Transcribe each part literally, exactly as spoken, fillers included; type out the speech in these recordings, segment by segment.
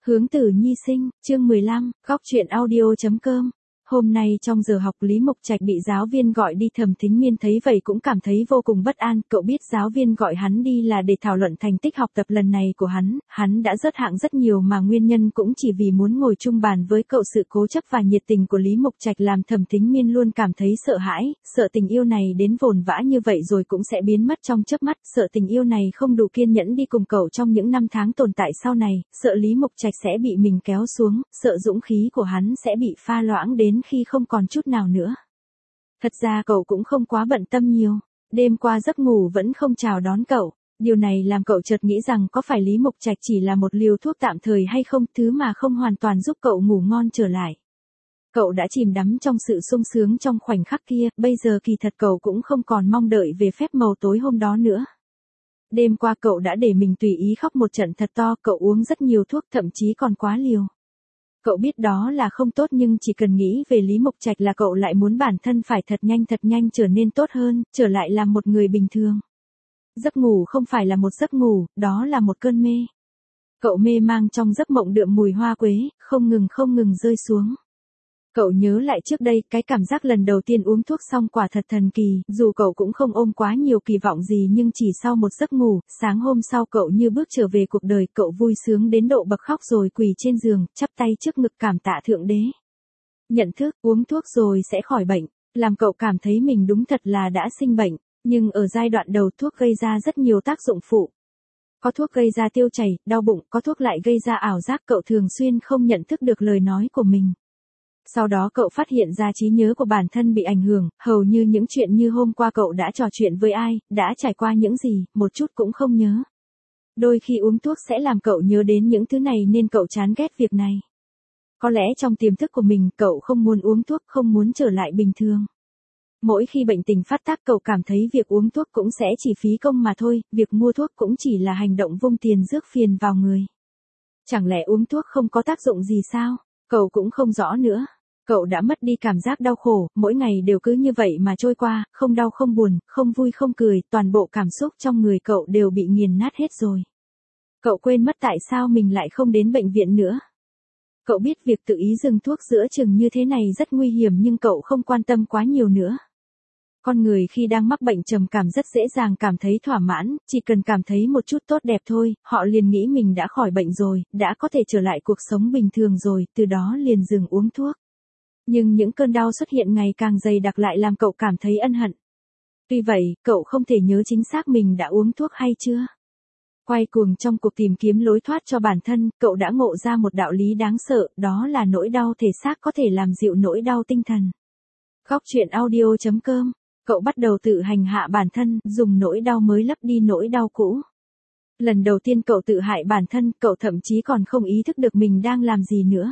Hướng Tử Nhi sinh, chương mười lăm, góc truyện audio.com. Hôm nay trong giờ học Lý Mộc Trạch bị giáo viên gọi đi. Thẩm Thính Miên thấy vậy cũng cảm thấy vô cùng bất an, cậu biết giáo viên gọi hắn đi là để thảo luận thành tích học tập lần này của hắn, hắn đã rớt hạng rất nhiều mà nguyên nhân cũng chỉ vì muốn ngồi chung bàn với cậu. Sự cố chấp và nhiệt tình của Lý Mộc Trạch làm Thẩm Thính Miên luôn cảm thấy sợ hãi, sợ tình yêu này đến vồn vã như vậy rồi cũng sẽ biến mất trong chớp mắt, sợ tình yêu này không đủ kiên nhẫn đi cùng cậu trong những năm tháng tồn tại sau này, sợ Lý Mộc Trạch sẽ bị mình kéo xuống, sợ dũng khí của hắn sẽ bị pha loãng đến khi không còn chút nào nữa. Thật ra cậu cũng không quá bận tâm nhiều, đêm qua giấc ngủ vẫn không chào đón cậu, điều này làm cậu chợt nghĩ rằng có phải Lý Mộc Trạch chỉ là một liều thuốc tạm thời hay không, thứ mà không hoàn toàn giúp cậu ngủ ngon trở lại. Cậu đã chìm đắm trong sự sung sướng trong khoảnh khắc kia, bây giờ kỳ thật cậu cũng không còn mong đợi về phép màu tối hôm đó nữa. Đêm qua cậu đã để mình tùy ý khóc một trận thật to, cậu uống rất nhiều thuốc, thậm chí còn quá liều. Cậu biết đó là không tốt nhưng chỉ cần nghĩ về Lý Mộc Trạch là cậu lại muốn bản thân phải thật nhanh thật nhanh trở nên tốt hơn, trở lại làm một người bình thường. Giấc ngủ không phải là một giấc ngủ, đó là một cơn mê. Cậu mê mang trong giấc mộng đượm mùi hoa quế, không ngừng không ngừng rơi xuống. Cậu nhớ lại trước đây, cái cảm giác lần đầu tiên uống thuốc xong quả thật thần kỳ, dù cậu cũng không ôm quá nhiều kỳ vọng gì nhưng chỉ sau một giấc ngủ, sáng hôm sau cậu như bước trở về cuộc đời, cậu vui sướng đến độ bật khóc rồi quỳ trên giường, chắp tay trước ngực cảm tạ Thượng Đế. Nhận thức, uống thuốc rồi sẽ khỏi bệnh, làm cậu cảm thấy mình đúng thật là đã sinh bệnh, nhưng ở giai đoạn đầu thuốc gây ra rất nhiều tác dụng phụ. Có thuốc gây ra tiêu chảy, đau bụng, có thuốc lại gây ra ảo giác, cậu thường xuyên không nhận thức được lời nói của mình. Sau đó cậu phát hiện ra trí nhớ của bản thân bị ảnh hưởng, hầu như những chuyện như hôm qua cậu đã trò chuyện với ai, đã trải qua những gì, một chút cũng không nhớ. Đôi khi uống thuốc sẽ làm cậu nhớ đến những thứ này nên cậu chán ghét việc này. Có lẽ trong tiềm thức của mình cậu không muốn uống thuốc, không muốn trở lại bình thường. Mỗi khi bệnh tình phát tác cậu cảm thấy việc uống thuốc cũng sẽ chỉ phí công mà thôi, việc mua thuốc cũng chỉ là hành động vung tiền rước phiền vào người. Chẳng lẽ uống thuốc không có tác dụng gì sao? Cậu cũng không rõ nữa. Cậu đã mất đi cảm giác đau khổ, mỗi ngày đều cứ như vậy mà trôi qua, không đau không buồn, không vui không cười, toàn bộ cảm xúc trong người cậu đều bị nghiền nát hết rồi. Cậu quên mất tại sao mình lại không đến bệnh viện nữa. Cậu biết việc tự ý dừng thuốc giữa chừng như thế này rất nguy hiểm nhưng cậu không quan tâm quá nhiều nữa. Con người khi đang mắc bệnh trầm cảm rất dễ dàng cảm thấy thỏa mãn, chỉ cần cảm thấy một chút tốt đẹp thôi, họ liền nghĩ mình đã khỏi bệnh rồi, đã có thể trở lại cuộc sống bình thường rồi, từ đó liền dừng uống thuốc. Nhưng những cơn đau xuất hiện ngày càng dày đặc lại làm cậu cảm thấy ân hận. Tuy vậy, cậu không thể nhớ chính xác mình đã uống thuốc hay chưa. Quay cuồng trong cuộc tìm kiếm lối thoát cho bản thân, cậu đã ngộ ra một đạo lý đáng sợ, đó là nỗi đau thể xác có thể làm dịu nỗi đau tinh thần. Góc truyện audio.com. Cậu bắt đầu tự hành hạ bản thân, dùng nỗi đau mới lấp đi nỗi đau cũ. Lần đầu tiên cậu tự hại bản thân, cậu thậm chí còn không ý thức được mình đang làm gì nữa.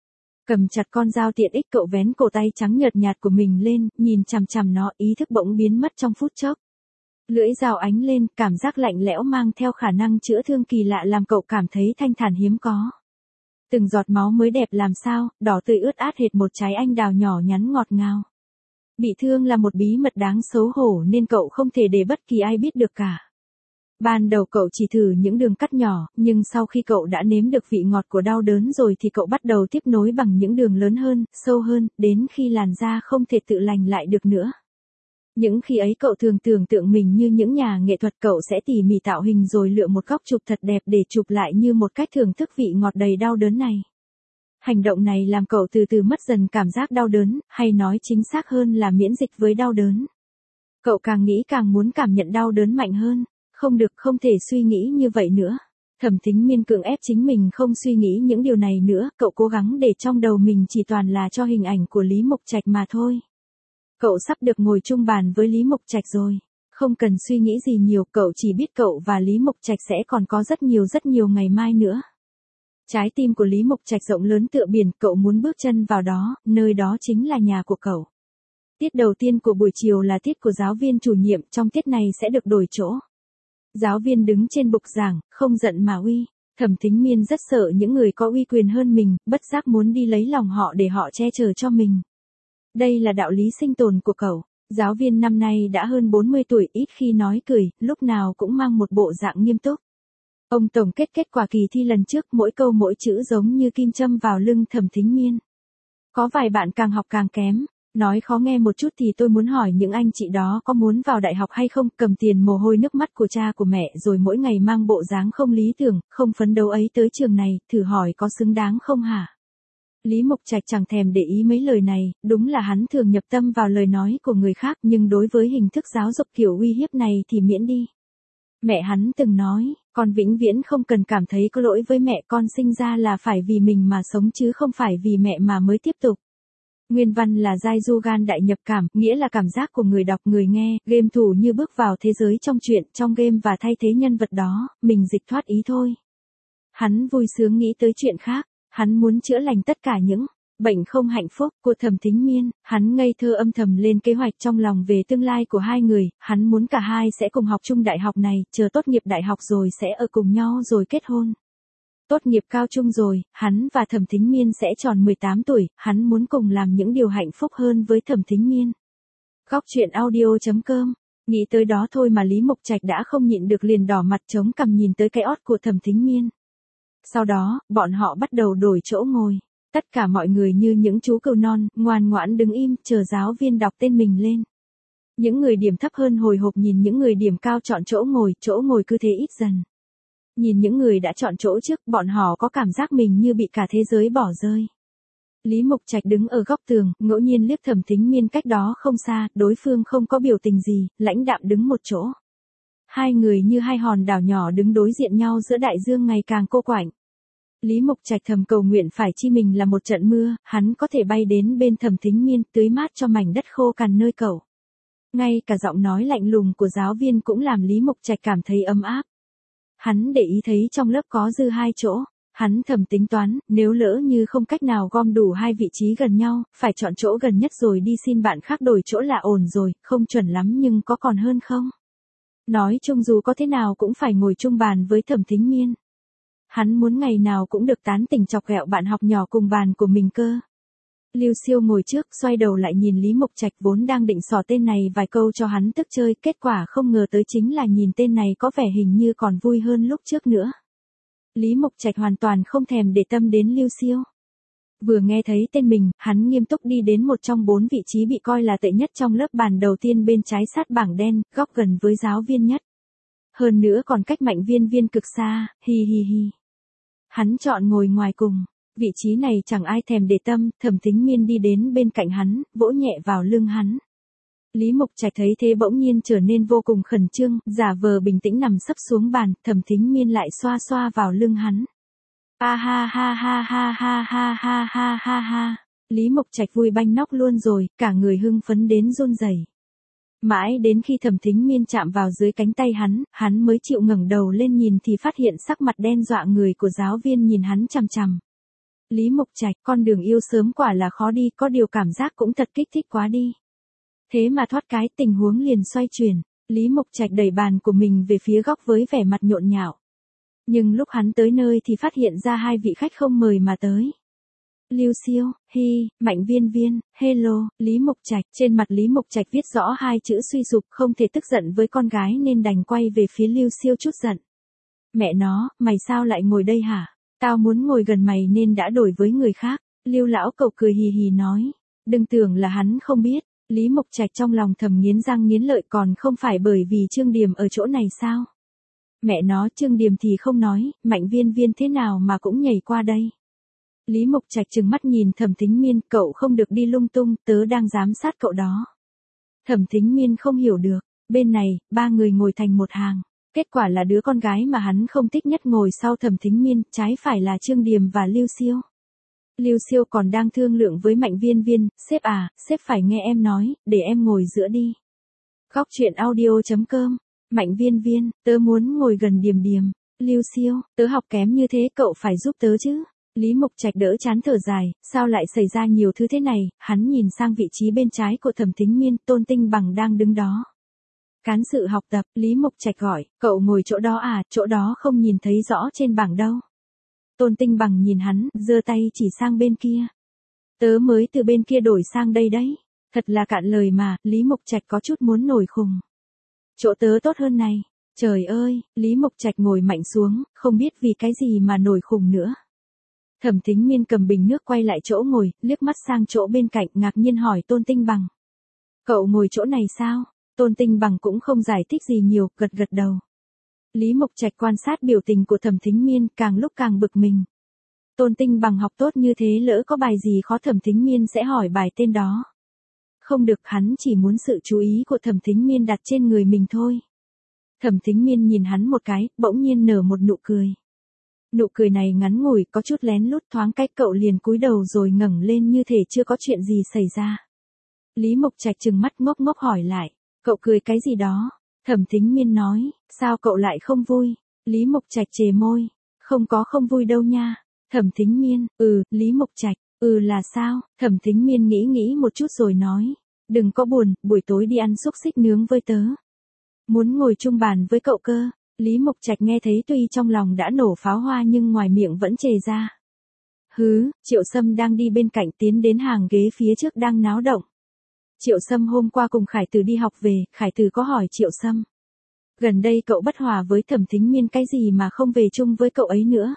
Cầm chặt con dao tiện ích cậu vén cổ tay trắng nhợt nhạt của mình lên, nhìn chằm chằm nó, ý thức bỗng biến mất trong phút chốc. Lưỡi dao ánh lên, cảm giác lạnh lẽo mang theo khả năng chữa thương kỳ lạ làm cậu cảm thấy thanh thản hiếm có. Từng giọt máu mới đẹp làm sao, đỏ tươi ướt át hệt một trái anh đào nhỏ nhắn ngọt ngào. Bị thương là một bí mật đáng xấu hổ nên cậu không thể để bất kỳ ai biết được cả. Ban đầu cậu chỉ thử những đường cắt nhỏ, nhưng sau khi cậu đã nếm được vị ngọt của đau đớn rồi thì cậu bắt đầu tiếp nối bằng những đường lớn hơn, sâu hơn, đến khi làn da không thể tự lành lại được nữa. Những khi ấy cậu thường tưởng tượng mình như những nhà nghệ thuật, cậu sẽ tỉ mỉ tạo hình rồi lựa một góc chụp thật đẹp để chụp lại như một cách thưởng thức vị ngọt đầy đau đớn này. Hành động này làm cậu từ từ mất dần cảm giác đau đớn, hay nói chính xác hơn là miễn dịch với đau đớn. Cậu càng nghĩ càng muốn cảm nhận đau đớn mạnh hơn. Không được, không thể suy nghĩ như vậy nữa. Thẩm Thính Miên cưỡng ép chính mình không suy nghĩ những điều này nữa, cậu cố gắng để trong đầu mình chỉ toàn là cho hình ảnh của Lý Mộc Trạch mà thôi. Cậu sắp được ngồi chung bàn với Lý Mộc Trạch rồi. Không cần suy nghĩ gì nhiều, cậu chỉ biết cậu và Lý Mộc Trạch sẽ còn có rất nhiều rất nhiều ngày mai nữa. Trái tim của Lý Mộc Trạch rộng lớn tựa biển, cậu muốn bước chân vào đó, nơi đó chính là nhà của cậu. Tiết đầu tiên của buổi chiều là tiết của giáo viên chủ nhiệm, trong tiết này sẽ được đổi chỗ. Giáo viên đứng trên bục giảng, không giận mà uy. Thẩm Thính Miên rất sợ những người có uy quyền hơn mình, bất giác muốn đi lấy lòng họ để họ che chở cho mình. Đây là đạo lý sinh tồn của cậu. Giáo viên năm nay đã hơn bốn mươi tuổi, ít khi nói cười, lúc nào cũng mang một bộ dạng nghiêm túc. Ông tổng kết kết quả kỳ thi lần trước, mỗi câu mỗi chữ giống như kim châm vào lưng Thẩm Thính Miên. Có vài bạn càng học càng kém. Nói khó nghe một chút thì tôi muốn hỏi những anh chị đó có muốn vào đại học hay không, cầm tiền mồ hôi nước mắt của cha của mẹ rồi mỗi ngày mang bộ dáng không lý tưởng, không phấn đấu ấy tới trường này, thử hỏi có xứng đáng không hả? Lý Mộc Trạch chẳng thèm để ý mấy lời này, đúng là hắn thường nhập tâm vào lời nói của người khác, nhưng đối với hình thức giáo dục kiểu uy hiếp này thì miễn đi. Mẹ hắn từng nói, con vĩnh viễn không cần cảm thấy có lỗi với mẹ, con sinh ra là phải vì mình mà sống chứ không phải vì mẹ mà mới tiếp tục. Nguyên văn là giai du gan đại nhập cảm, nghĩa là cảm giác của người đọc người nghe, game thủ như bước vào thế giới trong truyện, trong game và thay thế nhân vật đó, mình dịch thoát ý thôi. Hắn vui sướng nghĩ tới chuyện khác, hắn muốn chữa lành tất cả những bệnh không hạnh phúc của Thẩm Thính Miên, hắn ngây thơ âm thầm lên kế hoạch trong lòng về tương lai của hai người, hắn muốn cả hai sẽ cùng học chung đại học này, chờ tốt nghiệp đại học rồi sẽ ở cùng nhau rồi kết hôn. Tốt nghiệp cao trung rồi, hắn và Thẩm Thính Miên sẽ tròn mười tám tuổi, hắn muốn cùng làm những điều hạnh phúc hơn với Thẩm Thính Miên. Góc truyện audio chấm com. Nghĩ tới đó thôi mà Lý Mộc Trạch đã không nhịn được liền đỏ mặt chống cằm nhìn tới cái ót của Thẩm Thính Miên. Sau đó, bọn họ bắt đầu đổi chỗ ngồi. Tất cả mọi người như những chú cừu non, ngoan ngoãn đứng im, chờ giáo viên đọc tên mình lên. Những người điểm thấp hơn hồi hộp nhìn những người điểm cao chọn chỗ ngồi, chỗ ngồi cứ thế ít dần. Nhìn những người đã chọn chỗ trước, bọn họ có cảm giác mình như bị cả thế giới bỏ rơi. Lý Mộc Trạch đứng ở góc tường, ngẫu nhiên liếc Thẩm Thính Miên cách đó không xa, đối phương không có biểu tình gì, lãnh đạm đứng một chỗ. Hai người như hai hòn đảo nhỏ đứng đối diện nhau giữa đại dương ngày càng cô quạnh. Lý Mộc Trạch thầm cầu nguyện phải chi mình là một trận mưa, hắn có thể bay đến bên Thẩm Thính Miên, tưới mát cho mảnh đất khô cằn nơi cậu. Ngay cả giọng nói lạnh lùng của giáo viên cũng làm Lý Mộc Trạch cảm thấy ấm áp. Hắn để ý thấy trong lớp có dư hai chỗ, hắn thầm tính toán, nếu lỡ như không cách nào gom đủ hai vị trí gần nhau, phải chọn chỗ gần nhất rồi đi xin bạn khác đổi chỗ là ổn rồi, không chuẩn lắm nhưng có còn hơn không? Nói chung dù có thế nào cũng phải ngồi chung bàn với Thẩm Thính Miên. Hắn muốn ngày nào cũng được tán tỉnh chọc ghẹo bạn học nhỏ cùng bàn của mình cơ. Lưu Siêu ngồi trước, xoay đầu lại nhìn Lý Mộc Trạch vốn đang định xỏ tên này vài câu cho hắn tức chơi, kết quả không ngờ tới chính là nhìn tên này có vẻ hình như còn vui hơn lúc trước nữa. Lý Mộc Trạch hoàn toàn không thèm để tâm đến Lưu Siêu. Vừa nghe thấy tên mình, hắn nghiêm túc đi đến một trong bốn vị trí bị coi là tệ nhất trong lớp bàn đầu tiên bên trái sát bảng đen, góc gần với giáo viên nhất. Hơn nữa còn cách Mạnh Viên Viên cực xa, hi hi hi. Hắn chọn ngồi ngoài cùng. Vị trí này chẳng ai thèm để tâm, Thẩm Thính Miên đi đến bên cạnh hắn, vỗ nhẹ vào lưng hắn. Lý Mộc Trạch thấy thế bỗng nhiên trở nên vô cùng khẩn trương, giả vờ bình tĩnh nằm sấp xuống bàn, Thẩm Thính Miên lại xoa xoa vào lưng hắn. A ha ha ha ha ha ha ha ha ha ha. Lý Mộc Trạch vui banh nóc luôn rồi, cả người hưng phấn đến run rẩy. Mãi đến khi Thẩm Thính Miên chạm vào dưới cánh tay hắn, hắn mới chịu ngẩng đầu lên nhìn thì phát hiện sắc mặt đen dọa người của giáo viên nhìn hắn chằm chằm. Lý Mộc Trạch, con đường yêu sớm quả là khó đi, có điều cảm giác cũng thật kích thích quá đi. Thế mà thoát cái tình huống liền xoay chuyển, Lý Mộc Trạch đẩy bàn của mình về phía góc với vẻ mặt nhộn nhạo. Nhưng lúc hắn tới nơi thì phát hiện ra hai vị khách không mời mà tới. Lưu Siêu, hi, Mạnh Viên Viên, hello, Lý Mộc Trạch. Trên mặt Lý Mộc Trạch viết rõ hai chữ suy sụp, không thể tức giận với con gái nên đành quay về phía Lưu Siêu chút giận. Mẹ nó, mày sao lại ngồi đây hả? Tao muốn ngồi gần mày nên đã đổi với người khác. Lưu lão cậu cười hì hì nói. Đừng tưởng là hắn không biết. Lý Mộc Trạch trong lòng thầm nghiến răng nghiến lợi, còn không phải bởi vì Trương Điềm ở chỗ này sao? Mẹ nó, Trương Điềm thì không nói, Mạnh Viên Viên thế nào mà cũng nhảy qua đây. Lý Mộc Trạch trừng mắt nhìn Thẩm Thính Miên, cậu không được đi lung tung, tớ đang giám sát cậu đó. Thẩm Thính Miên không hiểu được, bên này, ba người ngồi thành một hàng. Kết quả là đứa con gái mà hắn không thích nhất ngồi sau Thẩm Thính Miên, trái phải là Trương Điềm và Lưu Siêu. Lưu Siêu còn đang thương lượng với Mạnh Viên Viên, sếp à, sếp phải nghe em nói, để em ngồi giữa đi. Góc truyện audio chấm com. Mạnh Viên Viên, tớ muốn ngồi gần Điềm Điềm. Lưu Siêu, tớ học kém như thế cậu phải giúp tớ chứ. Lý Mộc Trạch đỡ chán thở dài, sao lại xảy ra nhiều thứ thế này, hắn nhìn sang vị trí bên trái của Thẩm Thính Miên, Tôn Tinh Bằng đang đứng đó. Cán sự học tập, Lý Mộc Trạch gọi, cậu ngồi chỗ đó à, chỗ đó không nhìn thấy rõ trên bảng đâu. Tôn Tinh Bằng nhìn hắn, giơ tay chỉ sang bên kia. Tớ mới từ bên kia đổi sang đây đấy. Thật là cạn lời mà, Lý Mộc Trạch có chút muốn nổi khùng. Chỗ tớ tốt hơn này. Trời ơi, Lý Mộc Trạch ngồi mạnh xuống, không biết vì cái gì mà nổi khùng nữa. Thẩm Thính Miên cầm bình nước quay lại chỗ ngồi, liếc mắt sang chỗ bên cạnh ngạc nhiên hỏi Tôn Tinh Bằng. Cậu ngồi chỗ này sao? Tôn Tinh Bằng cũng không giải thích gì nhiều, gật gật đầu. Lý Mộc Trạch quan sát biểu tình của Thẩm Thính Miên, càng lúc càng bực mình. Tôn Tinh Bằng học tốt như thế, lỡ có bài gì khó Thẩm Thính Miên sẽ hỏi bài tên đó. Không được, hắn chỉ muốn sự chú ý của Thẩm Thính Miên đặt trên người mình thôi. Thẩm Thính Miên nhìn hắn một cái, bỗng nhiên nở một nụ cười. Nụ cười này ngắn ngủi, có chút lén lút, thoáng cách cậu liền cúi đầu rồi ngẩng lên như thể chưa có chuyện gì xảy ra. Lý Mộc Trạch trừng mắt ngốc ngốc hỏi lại, cậu cười cái gì đó? Thẩm Thính Miên nói, sao cậu lại không vui? Lý Mộc Trạch chề môi, không có không vui đâu nha. Thẩm Thính Miên, ừ, Lý Mộc Trạch, ừ là sao? Thẩm Thính Miên nghĩ nghĩ một chút rồi nói, đừng có buồn, buổi tối đi ăn xúc xích nướng với tớ. Muốn ngồi chung bàn với cậu cơ. Lý Mộc Trạch nghe thấy tuy trong lòng đã nổ pháo hoa nhưng ngoài miệng vẫn chề ra. Hứ, Triệu Sâm đang đi bên cạnh tiến đến hàng ghế phía trước đang náo động. Triệu Sâm hôm qua cùng Khải Từ đi học về, Khải Từ có hỏi Triệu Sâm. Gần đây cậu bất hòa với Thẩm Thính Miên cái gì mà không về chung với cậu ấy nữa?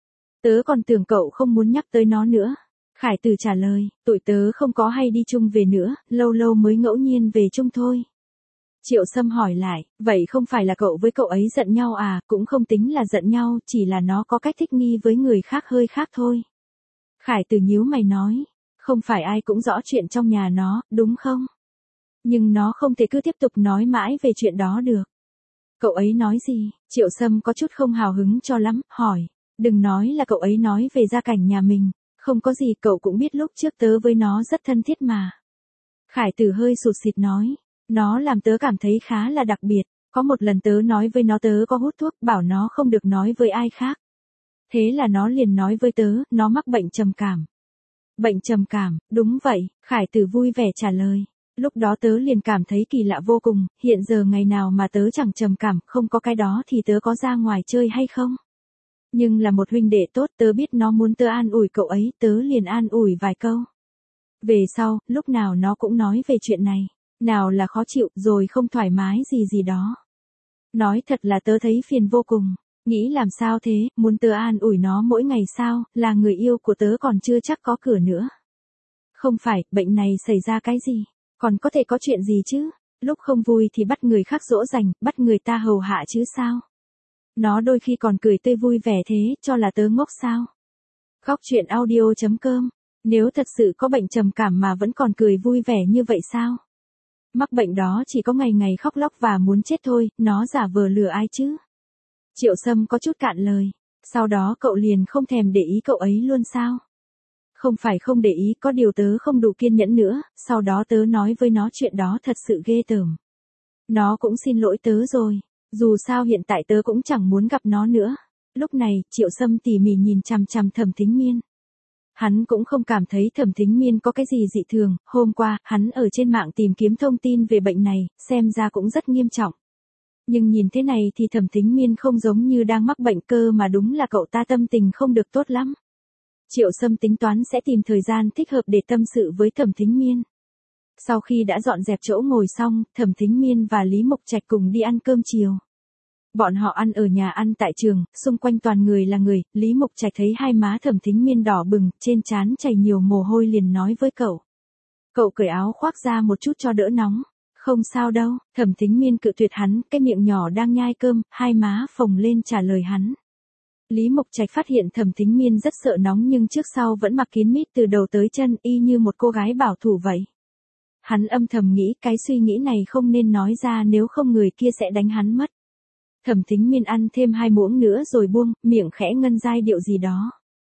Tớ còn tưởng cậu không muốn nhắc tới nó nữa. Khải Từ trả lời, tụi tớ không có hay đi chung về nữa, lâu lâu mới ngẫu nhiên về chung thôi. Triệu Sâm hỏi lại, vậy không phải là cậu với cậu ấy giận nhau à? Cũng không tính là giận nhau, chỉ là nó có cách thích nghi với người khác hơi khác thôi. Khải Từ nhíu mày nói, không phải ai cũng rõ chuyện trong nhà nó, đúng không? Nhưng nó không thể cứ tiếp tục nói mãi về chuyện đó được. Cậu ấy nói gì? Triệu Sâm có chút không hào hứng cho lắm, hỏi, đừng nói là cậu ấy nói về gia cảnh nhà mình, không có gì, cậu cũng biết lúc trước tớ với nó rất thân thiết mà. Khải Từ hơi sụt sịt nói, nó làm tớ cảm thấy khá là đặc biệt, có một lần tớ nói với nó tớ có hút thuốc, bảo nó không được nói với ai khác. Thế là nó liền nói với tớ, nó mắc bệnh trầm cảm. Bệnh trầm cảm, đúng vậy, Khải Từ vui vẻ trả lời. Lúc đó tớ liền cảm thấy kỳ lạ vô cùng, hiện giờ ngày nào mà tớ chẳng trầm cảm, không có cái đó thì tớ có ra ngoài chơi hay không? Nhưng là một huynh đệ tốt, tớ biết nó muốn tớ an ủi cậu ấy, tớ liền an ủi vài câu. Về sau, lúc nào nó cũng nói về chuyện này. Nào là khó chịu, rồi không thoải mái gì gì đó. Nói thật là tớ thấy phiền vô cùng. Nghĩ làm sao thế, muốn tớ an ủi nó mỗi ngày sao, là người yêu của tớ còn chưa chắc có cửa nữa. Không phải, bệnh này xảy ra cái gì, còn có thể có chuyện gì chứ, lúc không vui thì bắt người khác dỗ dành, bắt người ta hầu hạ chứ sao. Nó đôi khi còn cười tươi vui vẻ thế, cho là tớ ngốc sao. Góc truyện audio chấm com, nếu thật sự có bệnh trầm cảm mà vẫn còn cười vui vẻ như vậy sao? Mắc bệnh đó chỉ có ngày ngày khóc lóc và muốn chết thôi, nó giả vờ lừa ai chứ? Triệu Sâm có chút cạn lời, sau đó cậu liền không thèm để ý cậu ấy luôn sao? Không phải không để ý, có điều tớ không đủ kiên nhẫn nữa, sau đó tớ nói với nó chuyện đó thật sự ghê tởm. Nó cũng xin lỗi tớ rồi, dù sao hiện tại tớ cũng chẳng muốn gặp nó nữa. Lúc này, Triệu Sâm tỉ mỉ nhìn chằm chằm Thẩm Thính Miên. Hắn cũng không cảm thấy Thẩm Thính Miên có cái gì dị thường, hôm qua, hắn ở trên mạng tìm kiếm thông tin về bệnh này, xem ra cũng rất nghiêm trọng. Nhưng nhìn thế này thì Thẩm Thính Miên không giống như đang mắc bệnh cơ mà đúng là cậu ta tâm tình không được tốt lắm. Triệu Sâm tính toán sẽ tìm thời gian thích hợp để tâm sự với Thẩm Thính Miên. Sau khi đã dọn dẹp chỗ ngồi xong, Thẩm Thính Miên và Lý Mộc Trạch cùng đi ăn cơm chiều. Bọn họ ăn ở nhà ăn tại trường, xung quanh toàn người là người, Lý Mộc Trạch thấy hai má Thẩm Thính Miên đỏ bừng, trên trán chảy nhiều mồ hôi liền nói với cậu. Cậu cởi áo khoác ra một chút cho đỡ nóng. Không sao đâu, Thẩm Thính Miên cự tuyệt hắn, cái miệng nhỏ đang nhai cơm, hai má phồng lên trả lời hắn. Lý Mộc Trạch phát hiện Thẩm Thính Miên rất sợ nóng nhưng trước sau vẫn mặc kín mít từ đầu tới chân, y như một cô gái bảo thủ vậy. Hắn âm thầm nghĩ cái suy nghĩ này không nên nói ra nếu không người kia sẽ đánh hắn mất. Thẩm Thính Miên ăn thêm hai muỗng nữa rồi buông, miệng khẽ ngân giai điệu gì đó.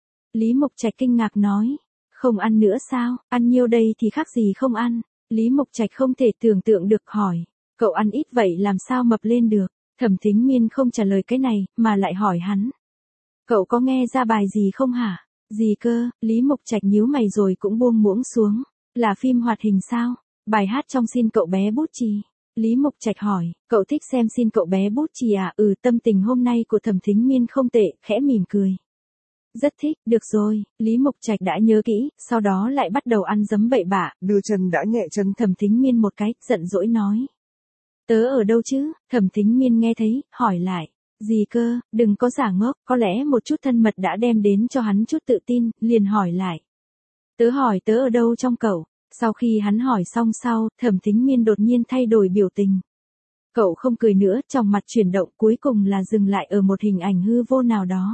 Lý Mộc Trạch kinh ngạc nói, không ăn nữa sao, ăn nhiêu đây thì khác gì không ăn. Lý Mộc Trạch không thể tưởng tượng được hỏi, cậu ăn ít vậy làm sao mập lên được. Thẩm Thính Miên không trả lời cái này, mà lại hỏi hắn. Cậu có nghe ra bài gì không hả? Gì cơ? Lý Mộc Trạch nhíu mày rồi cũng buông muỗng xuống. Là phim hoạt hình sao? Bài hát trong Xin Cậu Bé Bút Chì. Lý Mộc Trạch hỏi, cậu thích xem Xin Cậu Bé Bút Chì à? Ừ, tâm tình hôm nay của Thẩm Thính Miên không tệ, khẽ mỉm cười. Rất thích, được rồi, Lý Mộc Trạch đã nhớ kỹ, sau đó lại bắt đầu ăn dấm bậy bạ, đưa chân đã nhẹ chân Thẩm Thính Miên một cái, giận dỗi nói. Tớ ở đâu chứ? Thẩm Thính Miên nghe thấy, hỏi lại. Gì cơ, đừng có giả ngốc, có lẽ một chút thân mật đã đem đến cho hắn chút tự tin, liền hỏi lại. Tớ hỏi tớ ở đâu trong cậu? Sau khi hắn hỏi xong sau, Thẩm Thính Miên đột nhiên thay đổi biểu tình. Cậu không cười nữa, trong mặt chuyển động cuối cùng là dừng lại ở một hình ảnh hư vô nào đó.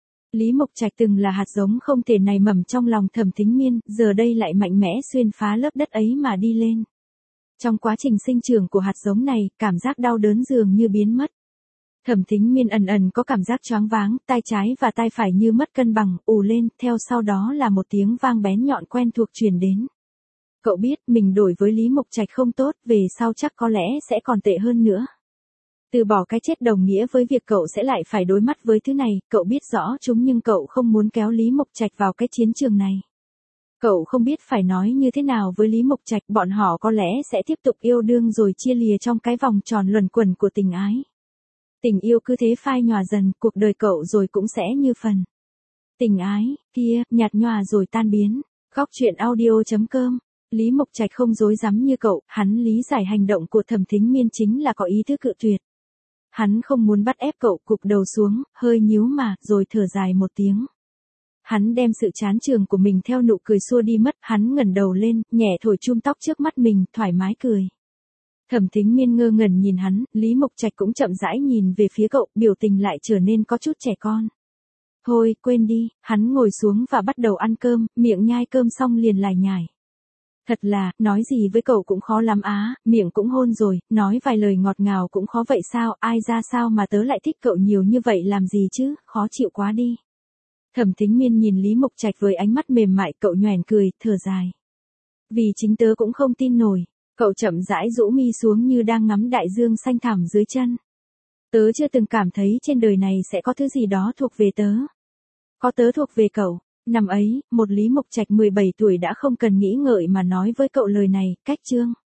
Lý Mộc Trạch từng là hạt giống không thể nảy mầm trong lòng Thẩm Thính Miên, giờ đây lại mạnh mẽ xuyên phá lớp đất ấy mà đi lên. Trong quá trình sinh trưởng của hạt giống này, cảm giác đau đớn dường như biến mất. Thẩm Thính Miên ẩn ẩn có cảm giác choáng váng, tai trái và tai phải như mất cân bằng, ù lên, theo sau đó là một tiếng vang bén nhọn quen thuộc truyền đến. Cậu biết mình đổi với Lý Mộc Trạch không tốt, về sau chắc có lẽ sẽ còn tệ hơn nữa. Từ bỏ cái chết đồng nghĩa với việc cậu sẽ lại phải đối mặt với thứ này, cậu biết rõ chúng nhưng cậu không muốn kéo Lý Mộc Trạch vào cái chiến trường này. Cậu không biết phải nói như thế nào với Lý Mộc Trạch, bọn họ có lẽ sẽ tiếp tục yêu đương rồi chia lìa trong cái vòng tròn luẩn quẩn của tình ái. Tình yêu cứ thế phai nhòa dần, cuộc đời cậu rồi cũng sẽ như phần. Tình ái, kia, nhạt nhòa rồi tan biến. Góc truyện audio chấm com. Lý Mộc Trạch không dối dám như cậu, hắn lý giải hành động của Thẩm Thính Miên chính là có ý thức cự tuyệt. Hắn không muốn bắt ép cậu, cụp đầu xuống, hơi nhíu mà, rồi thở dài một tiếng. Hắn đem sự chán chường của mình theo nụ cười xua đi mất, hắn ngẩng đầu lên, nhẹ thổi chum tóc trước mắt mình, thoải mái cười. Thẩm Thính Miên ngơ ngẩn nhìn hắn, Lý Mộc Trạch cũng chậm rãi nhìn về phía cậu, biểu tình lại trở nên có chút trẻ con. Thôi, quên đi, hắn ngồi xuống và bắt đầu ăn cơm, miệng nhai cơm xong liền lải nhải. Thật là, nói gì với cậu cũng khó lắm á, miệng cũng hôn rồi, nói vài lời ngọt ngào cũng khó vậy sao, ai ra sao mà tớ lại thích cậu nhiều như vậy làm gì chứ, khó chịu quá đi. Thẩm Thính Miên nhìn Lý Mộc Trạch với ánh mắt mềm mại, cậu nhoẻn cười, thở dài. Vì chính tớ cũng không tin nổi, cậu chậm rãi rũ mi xuống như đang ngắm đại dương xanh thẳm dưới chân. Tớ chưa từng cảm thấy trên đời này sẽ có thứ gì đó thuộc về tớ. Có tớ thuộc về cậu. Năm ấy, một Lý Mộc Trạch mười bảy tuổi đã không cần nghĩ ngợi mà nói với cậu lời này, cách chương.